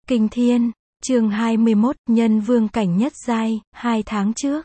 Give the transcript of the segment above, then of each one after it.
Kinh Thiên, chương 21, Nhân Vương cảnh nhất giai, 2 tháng trước.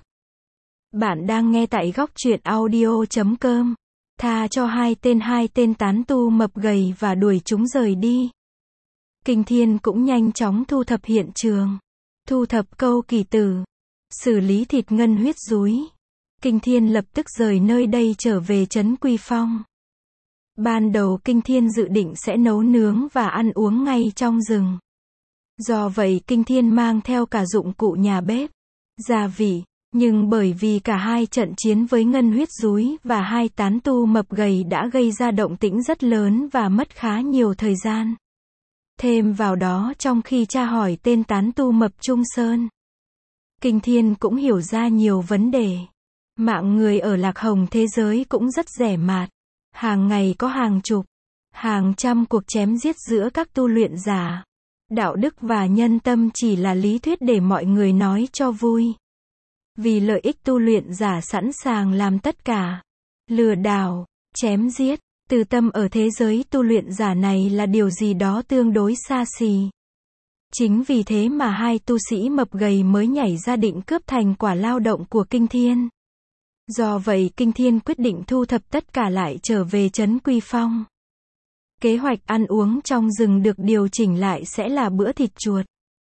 Bạn đang nghe tại góc truyện audio.com. Tha cho hai tên tán tu mập gầy và đuổi chúng rời đi. Kinh Thiên cũng nhanh chóng thu thập hiện trường, thu thập câu kỳ tử, xử lý thịt ngân huyết dúi. Kinh Thiên lập tức rời nơi đây trở về trấn Quy Phong. Ban đầu Kinh Thiên dự định sẽ nấu nướng và ăn uống ngay trong rừng. Do vậy Kinh Thiên mang theo cả dụng cụ nhà bếp, gia vị, nhưng bởi vì cả hai trận chiến với ngân huyết dúi và hai tán tu mập gầy đã gây ra động tĩnh rất lớn và mất khá nhiều thời gian. Thêm vào đó trong khi tra hỏi tên tán tu mập Trung Sơn, Kinh Thiên cũng hiểu ra nhiều vấn đề. Mạng người ở Lạc Hồng thế giới cũng rất rẻ mạt. Hàng ngày có hàng chục, hàng trăm cuộc chém giết giữa các tu luyện giả. Đạo đức và nhân tâm chỉ là lý thuyết để mọi người nói cho vui. Vì lợi ích tu luyện giả sẵn sàng làm tất cả. Lừa đảo, chém giết, từ tâm ở thế giới tu luyện giả này là điều gì đó tương đối xa xỉ. Chính vì thế mà hai tu sĩ mập gầy mới nhảy ra định cướp thành quả lao động của Kinh Thiên. Do vậy Kinh Thiên quyết định thu thập tất cả lại trở về trấn Quy Phong. Kế hoạch ăn uống trong rừng được điều chỉnh lại sẽ là bữa thịt chuột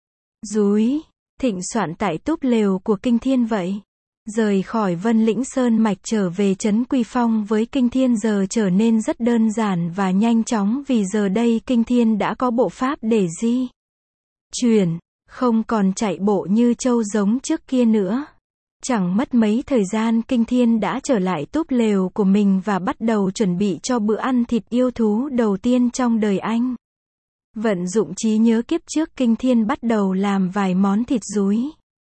dúi, thịnh soạn tại túp lều của Kinh Thiên vậy. Rời khỏi Vân Lĩnh Sơn Mạch trở về trấn Quy Phong với Kinh Thiên giờ trở nên rất đơn giản và nhanh chóng vì giờ đây Kinh Thiên đã có bộ pháp để di chuyển, không còn chạy bộ như trâu giống trước kia nữa. Chẳng mất mấy thời gian Kinh Thiên đã trở lại túp lều của mình và bắt đầu chuẩn bị cho bữa ăn thịt yêu thú đầu tiên trong đời anh. Vận dụng trí nhớ kiếp trước Kinh Thiên bắt đầu làm vài món thịt dúi.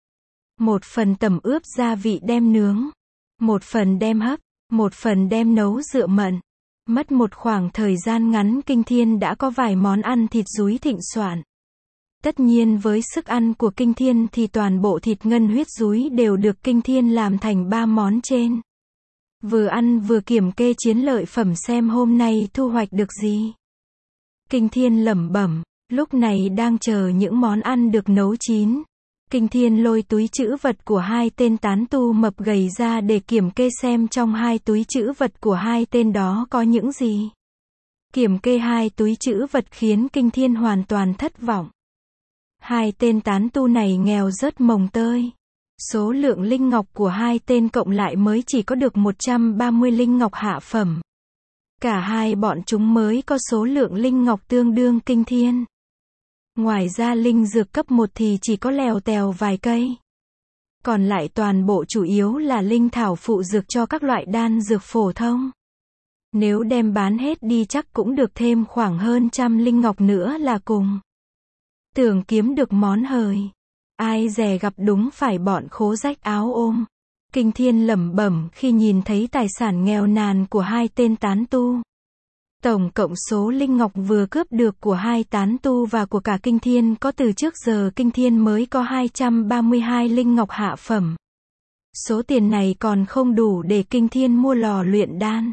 Một phần tẩm ướp gia vị đem nướng, một phần đem hấp, một phần đem nấu rượu mận. Mất một khoảng thời gian ngắn Kinh Thiên đã có vài món ăn thịt dúi thịnh soạn. Tất nhiên với sức ăn của Kinh Thiên thì toàn bộ thịt ngân huyết dúi đều được Kinh Thiên làm thành 3 món trên. Vừa ăn vừa kiểm kê chiến lợi phẩm xem hôm nay thu hoạch được gì. Kinh Thiên lẩm bẩm, lúc này đang chờ những món ăn được nấu chín. Kinh Thiên lôi túi trữ vật của hai tên tán tu mập gầy ra để kiểm kê xem trong hai túi trữ vật của hai tên đó có những gì. Kiểm kê hai túi trữ vật khiến Kinh Thiên hoàn toàn thất vọng. Hai tên tán tu này nghèo rớt mồng tơi. Số lượng linh ngọc của hai tên cộng lại mới chỉ có được 130 linh ngọc hạ phẩm. Cả hai bọn chúng mới có số lượng linh ngọc tương đương Kinh Thiên. Ngoài ra linh dược cấp 1 thì chỉ có lèo tèo vài cây. Còn lại toàn bộ chủ yếu là linh thảo phụ dược cho các loại đan dược phổ thông. Nếu đem bán hết đi chắc cũng được thêm khoảng hơn 100 linh ngọc nữa là cùng. Tưởng kiếm được món hời. Ai dè gặp đúng phải bọn khố rách áo ôm. Kinh Thiên lẩm bẩm khi nhìn thấy tài sản nghèo nàn của hai tên tán tu. Tổng cộng số linh ngọc vừa cướp được của hai tán tu và của cả Kinh Thiên có từ trước giờ Kinh Thiên mới có 232 linh ngọc hạ phẩm. Số tiền này còn không đủ để Kinh Thiên mua lò luyện đan.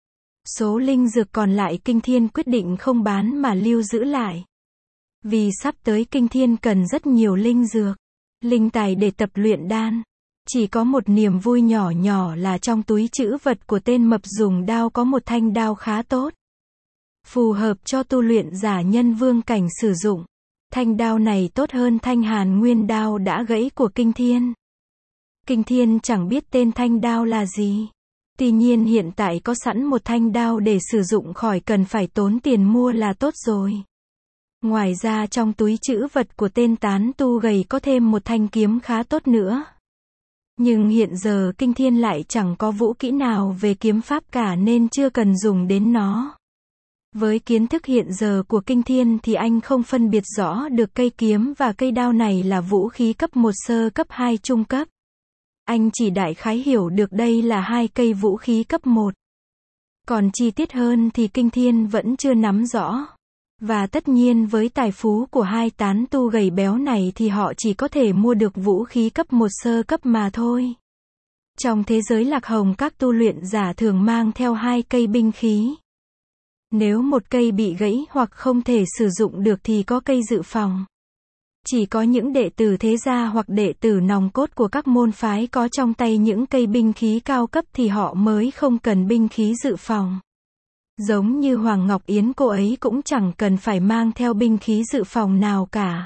Số linh dược còn lại Kinh Thiên quyết định không bán mà lưu giữ lại. Vì sắp tới Kinh Thiên cần rất nhiều linh dược, linh tài để tập luyện đan. Chỉ có một niềm vui nhỏ nhỏ là trong túi trữ vật của tên mập dùng đao có một thanh đao khá tốt. Phù hợp cho tu luyện giả nhân vương cảnh sử dụng. Thanh đao này tốt hơn thanh hàn nguyên đao đã gãy của Kinh Thiên. Kinh Thiên chẳng biết tên thanh đao là gì. Tuy nhiên hiện tại có sẵn một thanh đao để sử dụng khỏi cần phải tốn tiền mua là tốt rồi. Ngoài ra trong túi trữ vật của tên tán tu gầy có thêm một thanh kiếm khá tốt nữa. Nhưng hiện giờ Kinh Thiên lại chẳng có vũ kỹ nào về kiếm pháp cả nên chưa cần dùng đến nó. Với kiến thức hiện giờ của Kinh Thiên thì anh không phân biệt rõ được cây kiếm và cây đao này là vũ khí cấp 1 sơ cấp 2 trung cấp. Anh chỉ đại khái hiểu được đây là hai cây vũ khí cấp 1. Còn chi tiết hơn thì Kinh Thiên vẫn chưa nắm rõ. Và tất nhiên với tài phú của hai tán tu gầy béo này thì họ chỉ có thể mua được vũ khí cấp 1 sơ cấp mà thôi. Trong thế giới Lạc Hồng các tu luyện giả thường mang theo hai cây binh khí. Nếu một cây bị gãy hoặc không thể sử dụng được thì có cây dự phòng. Chỉ có những đệ tử thế gia hoặc đệ tử nòng cốt của các môn phái có trong tay những cây binh khí cao cấp thì họ mới không cần binh khí dự phòng. Giống như Hoàng Ngọc Yến, cô ấy cũng chẳng cần phải mang theo binh khí dự phòng nào cả.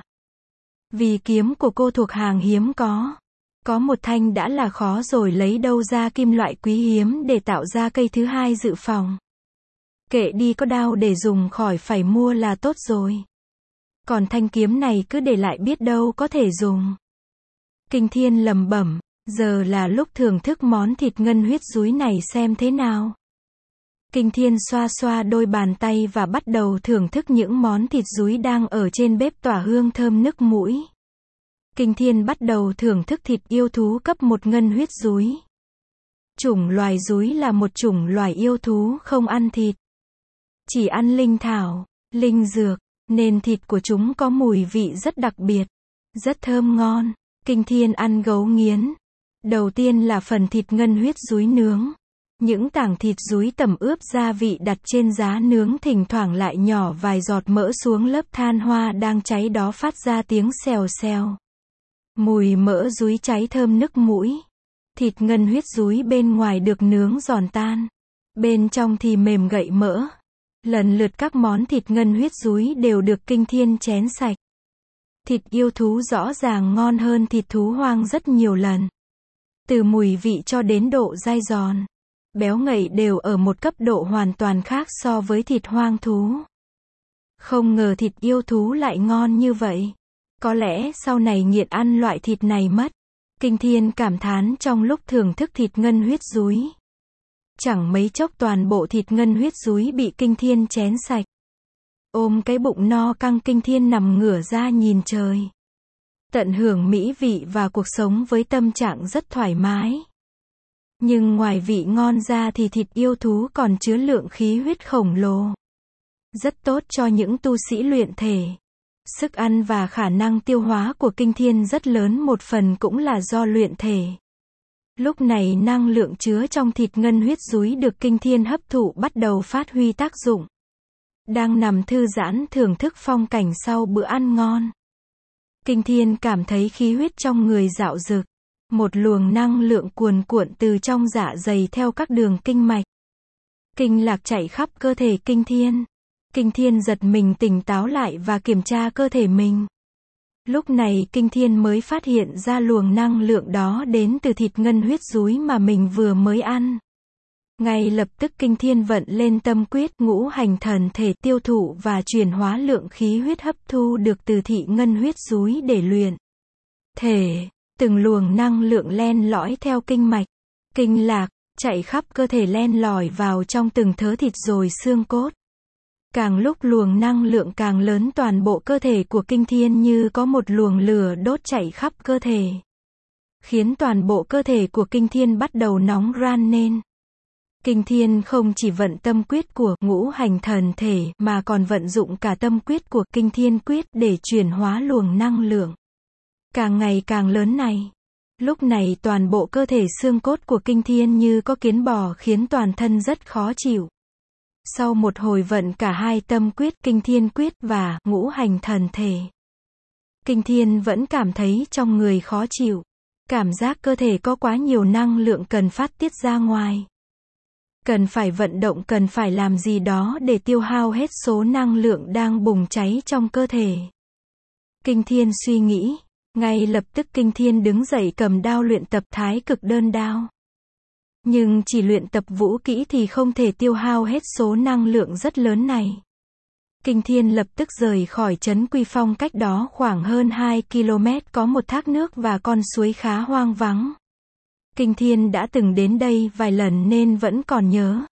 Vì kiếm của cô thuộc hàng hiếm có một thanh đã là khó rồi, lấy đâu ra kim loại quý hiếm để tạo ra cây thứ hai dự phòng. Kệ đi, có đao để dùng khỏi phải mua là tốt rồi. Còn thanh kiếm này cứ để lại biết đâu có thể dùng. Kinh Thiên lẩm bẩm, giờ là lúc thưởng thức món thịt ngân huyết dúi này xem thế nào. Kinh Thiên xoa xoa đôi bàn tay và bắt đầu thưởng thức những món thịt dúi đang ở trên bếp tỏa hương thơm nức mũi. Kinh Thiên bắt đầu thưởng thức thịt yêu thú cấp 1 ngân huyết dúi. Chủng loài dúi là một chủng loài yêu thú không ăn thịt, chỉ ăn linh thảo, linh dược, nên thịt của chúng có mùi vị rất đặc biệt, rất thơm ngon. Kinh Thiên ăn gấu nghiến. Đầu tiên là phần thịt ngân huyết dúi nướng. Những tảng thịt dúi tẩm ướp gia vị đặt trên giá nướng, thỉnh thoảng lại nhỏ vài giọt mỡ xuống lớp than hoa đang cháy đó, phát ra tiếng xèo xèo. Mùi mỡ dúi cháy thơm nức mũi. Thịt ngân huyết dúi bên ngoài được nướng giòn tan, bên trong thì mềm gậy mỡ. Lần lượt các món thịt ngân huyết dúi đều được Kinh Thiên chén sạch. Thịt yêu thú rõ ràng ngon hơn thịt thú hoang rất nhiều lần. Từ mùi vị cho đến độ dai giòn, béo ngậy đều ở một cấp độ hoàn toàn khác so với thịt hoang thú. Không ngờ thịt yêu thú lại ngon như vậy. Có lẽ sau này nghiện ăn loại thịt này mất. Kinh Thiên cảm thán trong lúc thưởng thức thịt ngân huyết dúi. Chẳng mấy chốc toàn bộ thịt ngân huyết dúi bị Kinh Thiên chén sạch. Ôm cái bụng no căng, Kinh Thiên nằm ngửa ra nhìn trời, tận hưởng mỹ vị và cuộc sống với tâm trạng rất thoải mái. Nhưng ngoài vị ngon ra thì thịt yêu thú còn chứa lượng khí huyết khổng lồ, rất tốt cho những tu sĩ luyện thể. Sức ăn và khả năng tiêu hóa của Kinh Thiên rất lớn, một phần cũng là do luyện thể. Lúc này năng lượng chứa trong thịt ngân huyết dúi được Kinh Thiên hấp thụ bắt đầu phát huy tác dụng. Đang nằm thư giãn thưởng thức phong cảnh sau bữa ăn ngon, Kinh Thiên cảm thấy khí huyết trong người dạo dực. Một luồng năng lượng cuồn cuộn từ trong dạ dày theo các đường kinh mạch, kinh lạc chạy khắp cơ thể Kinh Thiên. Kinh Thiên giật mình tỉnh táo lại và kiểm tra cơ thể mình. Lúc này Kinh Thiên mới phát hiện ra luồng năng lượng đó đến từ thịt ngân huyết dúi mà mình vừa mới ăn. Ngay lập tức Kinh Thiên vận lên tâm quyết, ngũ hành thần thể tiêu thụ và chuyển hóa lượng khí huyết hấp thu được từ thịt ngân huyết dúi để luyện thể. Từng luồng năng lượng len lỏi theo kinh mạch, kinh lạc, chạy khắp cơ thể, len lỏi vào trong từng thớ thịt rồi xương cốt. Càng lúc luồng năng lượng càng lớn, toàn bộ cơ thể của Kinh Thiên như có một luồng lửa đốt chạy khắp cơ thể, khiến toàn bộ cơ thể của Kinh Thiên bắt đầu nóng ran lên. Kinh Thiên không chỉ vận tâm quyết của ngũ hành thần thể mà còn vận dụng cả tâm quyết của Kinh Thiên quyết để chuyển hóa luồng năng lượng càng ngày càng lớn này. Lúc này toàn bộ cơ thể xương cốt của Kinh Thiên như có kiến bò, khiến toàn thân rất khó chịu. Sau một hồi vận cả hai tâm quyết, Kinh Thiên quyết và ngũ hành thần thể, Kinh Thiên vẫn cảm thấy trong người khó chịu. Cảm giác cơ thể có quá nhiều năng lượng cần phát tiết ra ngoài. Cần phải vận động, cần phải làm gì đó để tiêu hao hết số năng lượng đang bùng cháy trong cơ thể. Kinh Thiên suy nghĩ. Ngay lập tức Kinh Thiên đứng dậy cầm đao luyện tập thái cực đơn đao. Nhưng chỉ luyện tập vũ kỹ thì không thể tiêu hao hết số năng lượng rất lớn này. Kinh Thiên lập tức rời khỏi trấn Quy Phong, cách đó khoảng hơn 2 km có một thác nước và con suối khá hoang vắng. Kinh Thiên đã từng đến đây vài lần nên vẫn còn nhớ.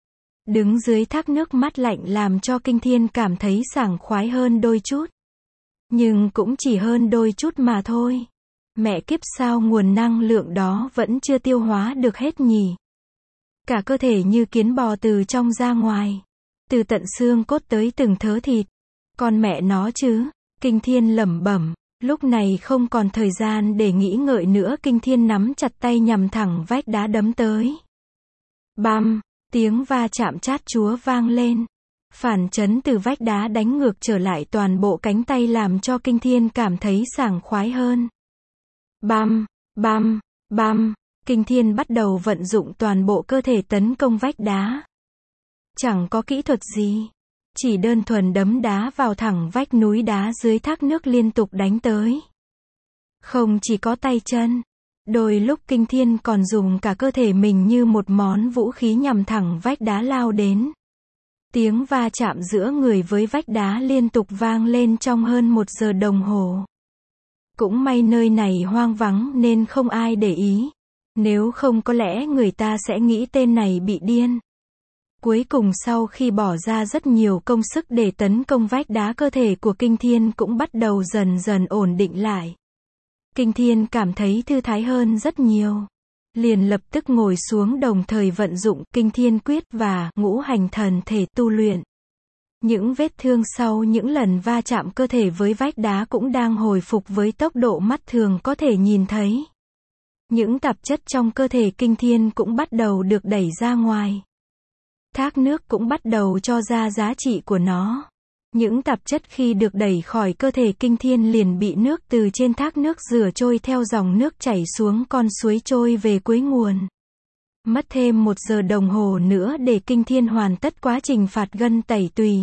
Đứng dưới thác nước mát lạnh làm cho Kinh Thiên cảm thấy sảng khoái hơn đôi chút. Nhưng cũng chỉ hơn đôi chút mà thôi. Mẹ kiếp, sao nguồn năng lượng đó vẫn chưa tiêu hóa được hết nhỉ? Cả cơ thể như kiến bò từ trong ra ngoài, từ tận xương cốt tới từng thớ thịt. Con mẹ nó chứ, Kinh Thiên lẩm bẩm. Lúc này không còn thời gian để nghĩ ngợi nữa, Kinh Thiên nắm chặt tay nhằm thẳng vách đá đấm tới. Bam, tiếng va chạm chát chúa vang lên. Phản chấn từ vách đá đánh ngược trở lại toàn bộ cánh tay làm cho Kinh Thiên cảm thấy sảng khoái hơn. Bam, bam, bam, Kinh Thiên bắt đầu vận dụng toàn bộ cơ thể tấn công vách đá. Chẳng có kỹ thuật gì, chỉ đơn thuần đấm đá vào thẳng vách núi đá dưới thác nước liên tục đánh tới. Không chỉ có tay chân, đôi lúc Kinh Thiên còn dùng cả cơ thể mình như một món vũ khí nhằm thẳng vách đá lao đến. Tiếng va chạm giữa người với vách đá liên tục vang lên trong hơn 1 giờ đồng hồ. Cũng may nơi này hoang vắng nên không ai để ý. Nếu không có lẽ người ta sẽ nghĩ tên này bị điên. Cuối cùng sau khi bỏ ra rất nhiều công sức để tấn công vách đá, cơ thể của Kinh Thiên cũng bắt đầu dần dần ổn định lại. Kinh Thiên cảm thấy thư thái hơn rất nhiều. Liền lập tức ngồi xuống đồng thời vận dụng Kinh Thiên Quyết và Ngũ Hành Thần Thể tu luyện. Những vết thương sau những lần va chạm cơ thể với vách đá cũng đang hồi phục với tốc độ mắt thường có thể nhìn thấy. Những tạp chất trong cơ thể Kinh Thiên cũng bắt đầu được đẩy ra ngoài. Thác nước cũng bắt đầu cho ra giá trị của nó. Những tạp chất khi được đẩy khỏi cơ thể Kinh Thiên liền bị nước từ trên thác nước rửa trôi theo dòng nước chảy xuống con suối trôi về cuối nguồn. Mất thêm 1 giờ đồng hồ nữa để Kinh Thiên hoàn tất quá trình phạt gân tẩy tùy.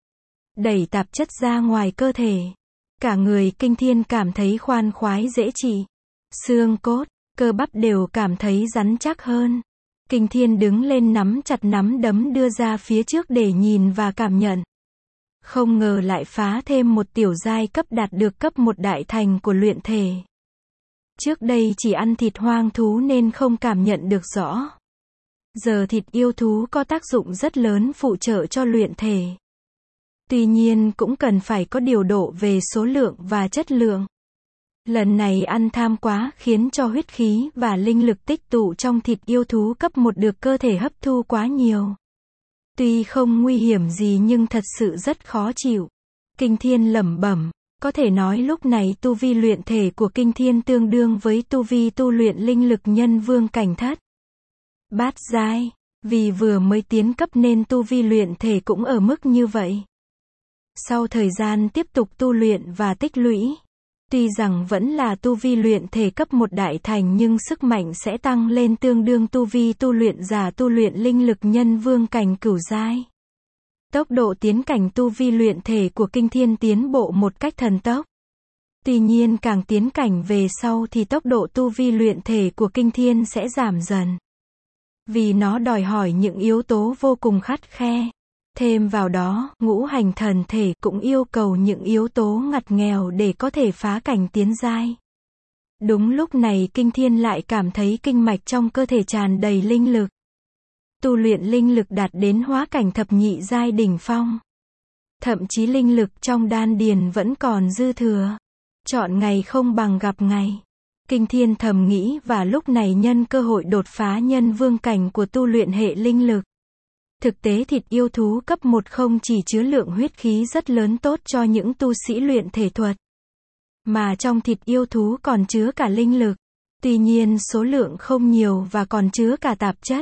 Đẩy tạp chất ra ngoài cơ thể. Cả người Kinh Thiên cảm thấy khoan khoái dễ chịu. Xương cốt, cơ bắp đều cảm thấy rắn chắc hơn. Kinh Thiên đứng lên nắm chặt nắm đấm đưa ra phía trước để nhìn và cảm nhận. Không ngờ lại phá thêm một tiểu giai cấp, đạt được cấp 1 đại thành của luyện thể. Trước đây chỉ ăn thịt hoang thú nên không cảm nhận được rõ. Giờ thịt yêu thú có tác dụng rất lớn phụ trợ cho luyện thể. Tuy nhiên cũng cần phải có điều độ về số lượng và chất lượng. Lần này ăn tham quá khiến cho huyết khí và linh lực tích tụ trong thịt yêu thú cấp 1 được cơ thể hấp thu quá nhiều. Tuy không nguy hiểm gì nhưng thật sự rất khó chịu. Kinh Thiên lẩm bẩm, có thể nói lúc này tu vi luyện thể của Kinh Thiên tương đương với tu vi tu luyện linh lực nhân vương cảnh thất. Bát giai, vì vừa mới tiến cấp nên tu vi luyện thể cũng ở mức như vậy. Sau thời gian tiếp tục tu luyện và tích lũy, tuy rằng vẫn là tu vi luyện thể cấp 1 đại thành nhưng sức mạnh sẽ tăng lên tương đương tu vi tu luyện giả tu luyện linh lực nhân vương cảnh cửu giai. Tốc độ tiến cảnh tu vi luyện thể của Kinh Thiên tiến bộ một cách thần tốc. Tuy nhiên càng tiến cảnh về sau thì tốc độ tu vi luyện thể của Kinh Thiên sẽ giảm dần. Vì nó đòi hỏi những yếu tố vô cùng khắt khe. Thêm vào đó, ngũ hành thần thể cũng yêu cầu những yếu tố ngặt nghèo để có thể phá cảnh tiến giai. Đúng lúc này Kinh Thiên lại cảm thấy kinh mạch trong cơ thể tràn đầy linh lực. Tu luyện linh lực đạt đến hóa cảnh thập nhị giai đỉnh phong. Thậm chí linh lực trong đan điền vẫn còn dư thừa. Chọn ngày không bằng gặp ngày. Kinh Thiên thầm nghĩ và lúc này nhân cơ hội đột phá nhân vương cảnh của tu luyện hệ linh lực. Thực tế thịt yêu thú cấp 1 không chỉ chứa lượng huyết khí rất lớn tốt cho những tu sĩ luyện thể thuật, mà trong thịt yêu thú còn chứa cả linh lực. Tuy nhiên số lượng không nhiều và còn chứa cả tạp chất.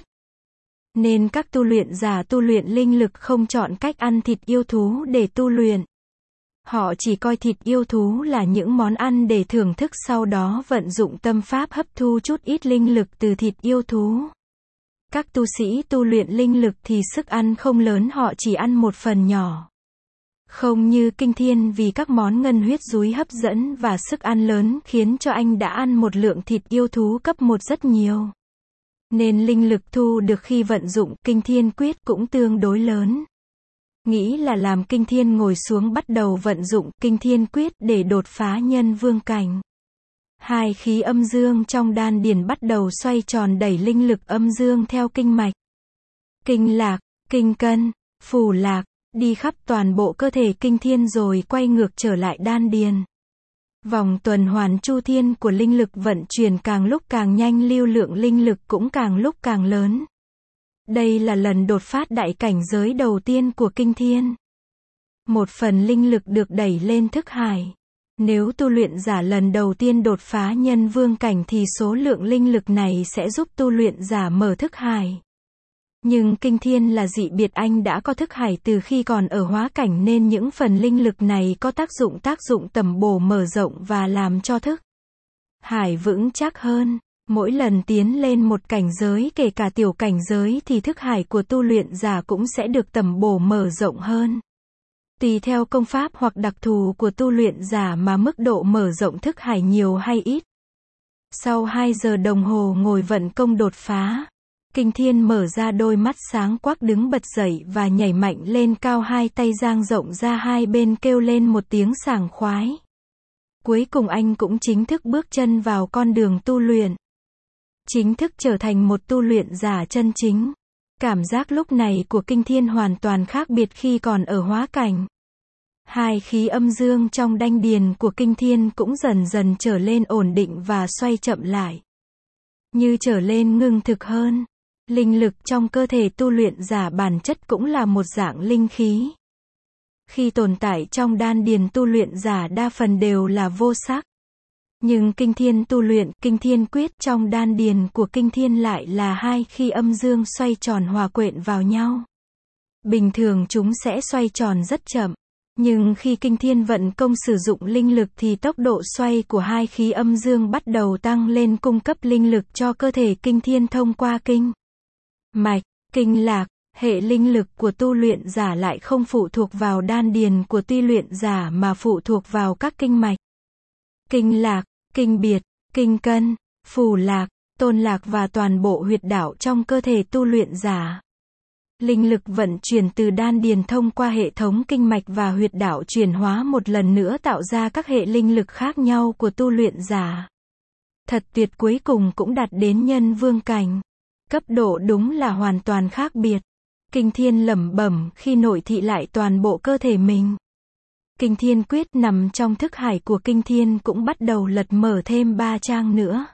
Nên các tu luyện giả tu luyện linh lực không chọn cách ăn thịt yêu thú để tu luyện. Họ chỉ coi thịt yêu thú là những món ăn để thưởng thức, sau đó vận dụng tâm pháp hấp thu chút ít linh lực từ thịt yêu thú. Các tu sĩ tu luyện linh lực thì sức ăn không lớn, họ chỉ ăn một phần nhỏ. Không như Kinh Thiên vì các món ngân huyết dúi hấp dẫn và sức ăn lớn khiến cho anh đã ăn một lượng thịt yêu thú cấp 1 rất nhiều. Nên linh lực thu được khi vận dụng Kinh Thiên Quyết cũng tương đối lớn. Nghĩ là làm, Kinh Thiên ngồi xuống bắt đầu vận dụng Kinh Thiên Quyết để đột phá nhân vương cảnh. Hai khí âm dương trong đan điền bắt đầu xoay tròn đẩy linh lực âm dương theo kinh mạch. Kinh lạc, kinh cân, phủ lạc, đi khắp toàn bộ cơ thể Kinh Thiên rồi quay ngược trở lại đan điền. Vòng tuần hoàn chu thiên của linh lực vận chuyển càng lúc càng nhanh, lưu lượng linh lực cũng càng lúc càng lớn. Đây là lần đột phá đại cảnh giới đầu tiên của Kinh Thiên. Một phần linh lực được đẩy lên thức hải. Nếu tu luyện giả lần đầu tiên đột phá nhân vương cảnh thì số lượng linh lực này sẽ giúp tu luyện giả mở thức hải. Nhưng kinh thiên là dị biệt, anh đã có thức hải từ khi còn ở hóa cảnh nên những phần linh lực này có tác dụng tầm bổ mở rộng và làm cho thức hải vững chắc hơn. Mỗi lần tiến lên một cảnh giới, kể cả tiểu cảnh giới, thì thức hải của tu luyện giả cũng sẽ được tầm bổ mở rộng hơn. Tùy theo công pháp hoặc đặc thù của tu luyện giả mà mức độ mở rộng thức hải nhiều hay ít. Sau 2 giờ đồng hồ ngồi vận công đột phá, Kinh Thiên mở ra đôi mắt sáng quắc, đứng bật dậy và nhảy mạnh lên cao, hai tay dang rộng ra hai bên, kêu lên một tiếng sảng khoái. Cuối cùng anh cũng chính thức bước chân vào con đường tu luyện. Chính thức trở thành một tu luyện giả chân chính. Cảm giác lúc này của Kinh Thiên hoàn toàn khác biệt khi còn ở hóa cảnh. Hai khí âm dương trong đan điền của Kinh Thiên cũng dần dần trở lên ổn định và xoay chậm lại. Như trở lên ngưng thực hơn. Linh lực trong cơ thể tu luyện giả bản chất cũng là một dạng linh khí. Khi tồn tại trong đan điền tu luyện giả đa phần đều là vô sắc. Nhưng Kinh Thiên tu luyện Kinh Thiên quyết trong đan điền của Kinh Thiên lại là hai khí âm dương xoay tròn hòa quyện vào nhau. Bình thường chúng sẽ xoay tròn rất chậm. Nhưng khi Kinh Thiên vận công sử dụng linh lực thì tốc độ xoay của hai khí âm dương bắt đầu tăng lên, cung cấp linh lực cho cơ thể Kinh Thiên thông qua kinh mạch, kinh lạc. Hệ linh lực của tu luyện giả lại không phụ thuộc vào đan điền của tu luyện giả mà phụ thuộc vào các kinh mạch, kinh lạc, kinh biệt, kinh cân, phù lạc, tôn lạc và toàn bộ huyệt đạo trong cơ thể tu luyện giả. Linh lực vận chuyển từ đan điền thông qua hệ thống kinh mạch và huyệt đạo chuyển hóa một lần nữa tạo ra các hệ linh lực khác nhau của tu luyện giả. Thật tuyệt, cuối cùng cũng đạt đến nhân vương cảnh. Cấp độ đúng là hoàn toàn khác biệt. Kinh Thiên lẩm bẩm khi nội thị lại toàn bộ cơ thể mình. Kinh Thiên quyết nằm trong thức hải của Kinh Thiên cũng bắt đầu lật mở thêm 3 trang nữa.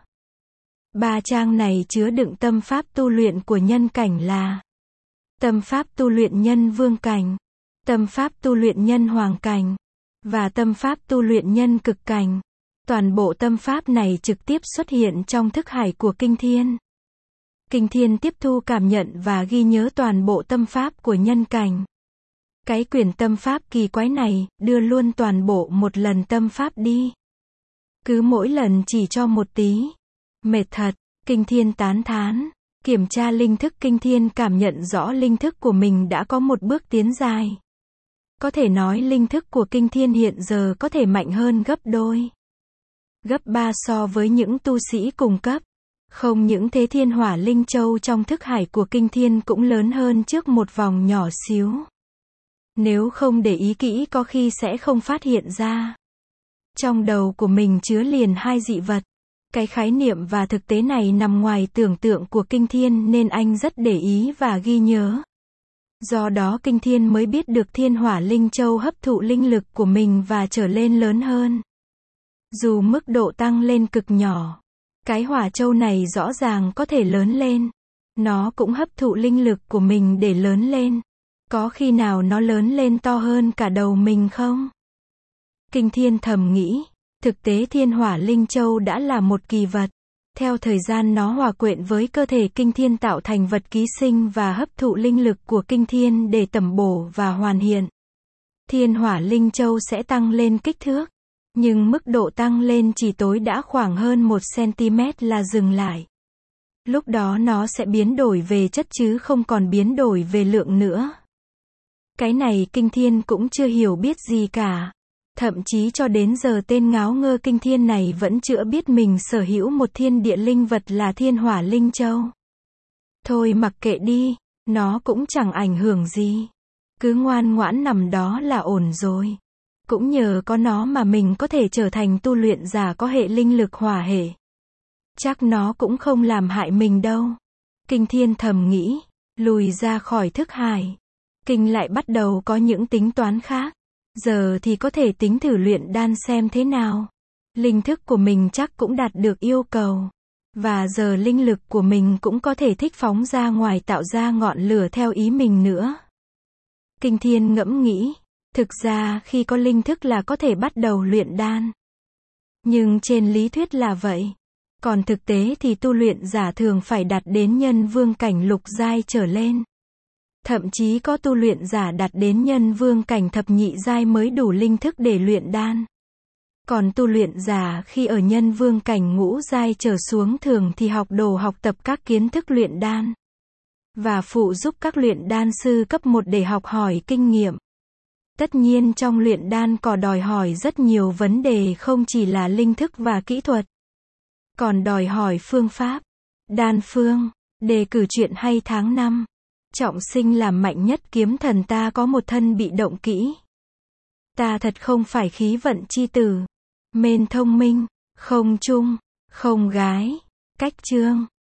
3 trang này chứa đựng tâm pháp tu luyện của nhân cảnh là tâm pháp tu luyện nhân vương cảnh, tâm pháp tu luyện nhân hoàng cảnh, và tâm pháp tu luyện nhân cực cảnh. Toàn bộ tâm pháp này trực tiếp xuất hiện trong thức hải của Kinh Thiên. Kinh Thiên tiếp thu, cảm nhận và ghi nhớ toàn bộ tâm pháp của nhân cảnh. Cái quyển tâm pháp kỳ quái này, đưa luôn toàn bộ một lần tâm pháp đi. Cứ mỗi lần chỉ cho một tí. Mệt thật, Kinh Thiên tán thán. Kiểm tra linh thức, Kinh Thiên cảm nhận rõ linh thức của mình đã có một bước tiến dài. Có thể nói linh thức của Kinh Thiên hiện giờ có thể mạnh hơn gấp đôi, gấp 3 so với những tu sĩ cùng cấp. Không những thế, thiên hỏa linh châu trong thức hải của Kinh Thiên cũng lớn hơn trước một vòng nhỏ xíu. Nếu không để ý kỹ có khi sẽ không phát hiện ra. Trong đầu của mình chứa liền hai dị vật. Cái khái niệm và thực tế này nằm ngoài tưởng tượng của Kinh Thiên nên anh rất để ý và ghi nhớ. Do đó Kinh Thiên mới biết được thiên hỏa linh châu hấp thụ linh lực của mình và trở lên lớn hơn. Dù mức độ tăng lên cực nhỏ, cái hỏa châu này rõ ràng có thể lớn lên. Nó cũng hấp thụ linh lực của mình để lớn lên. Có khi nào nó lớn lên to hơn cả đầu mình không? Kinh Thiên thầm nghĩ. Thực tế thiên hỏa linh châu đã là một kỳ vật. Theo thời gian nó hòa quyện với cơ thể Kinh Thiên tạo thành vật ký sinh và hấp thụ linh lực của Kinh Thiên để tẩm bổ và hoàn thiện. Thiên hỏa linh châu sẽ tăng lên kích thước. Nhưng mức độ tăng lên chỉ tối đa khoảng hơn 1 cm là dừng lại. Lúc đó nó sẽ biến đổi về chất chứ không còn biến đổi về lượng nữa. Cái này Kinh Thiên cũng chưa hiểu biết gì cả. Thậm chí cho đến giờ tên ngáo ngơ Kinh Thiên này vẫn chưa biết mình sở hữu một thiên địa linh vật là thiên hỏa linh châu. Thôi mặc kệ đi, nó cũng chẳng ảnh hưởng gì. Cứ ngoan ngoãn nằm đó là ổn rồi. Cũng nhờ có nó mà mình có thể trở thành tu luyện giả có hệ linh lực hỏa hệ. Chắc nó cũng không làm hại mình đâu. Kinh Thiên thầm nghĩ, lùi ra khỏi thức hải. Kinh lại bắt đầu có những tính toán khác. Giờ thì có thể tính thử luyện đan xem thế nào. Linh thức của mình chắc cũng đạt được yêu cầu. Và giờ linh lực của mình cũng có thể thích phóng ra ngoài tạo ra ngọn lửa theo ý mình nữa. Kinh Thiên ngẫm nghĩ. Thực ra khi có linh thức là có thể bắt đầu luyện đan. Nhưng trên lý thuyết là vậy. Còn thực tế thì tu luyện giả thường phải đạt đến nhân vương cảnh lục giai trở lên. Thậm chí có tu luyện giả đạt đến nhân vương cảnh thập nhị giai mới đủ linh thức để luyện đan. Còn tu luyện giả khi ở nhân vương cảnh ngũ giai trở xuống thường thì học tập các kiến thức luyện đan. Và phụ giúp các luyện đan sư cấp 1 để học hỏi kinh nghiệm. Tất nhiên trong luyện đan còn đòi hỏi rất nhiều vấn đề, không chỉ là linh thức và kỹ thuật. Còn đòi hỏi phương pháp, đan phương, đề cử chuyện hay tháng năm. Trọng sinh làm mạnh nhất kiếm thần ta có một thân bị động kỹ. Ta thật không phải khí vận chi tử. Mên thông minh, không trung, không gái, cách chương.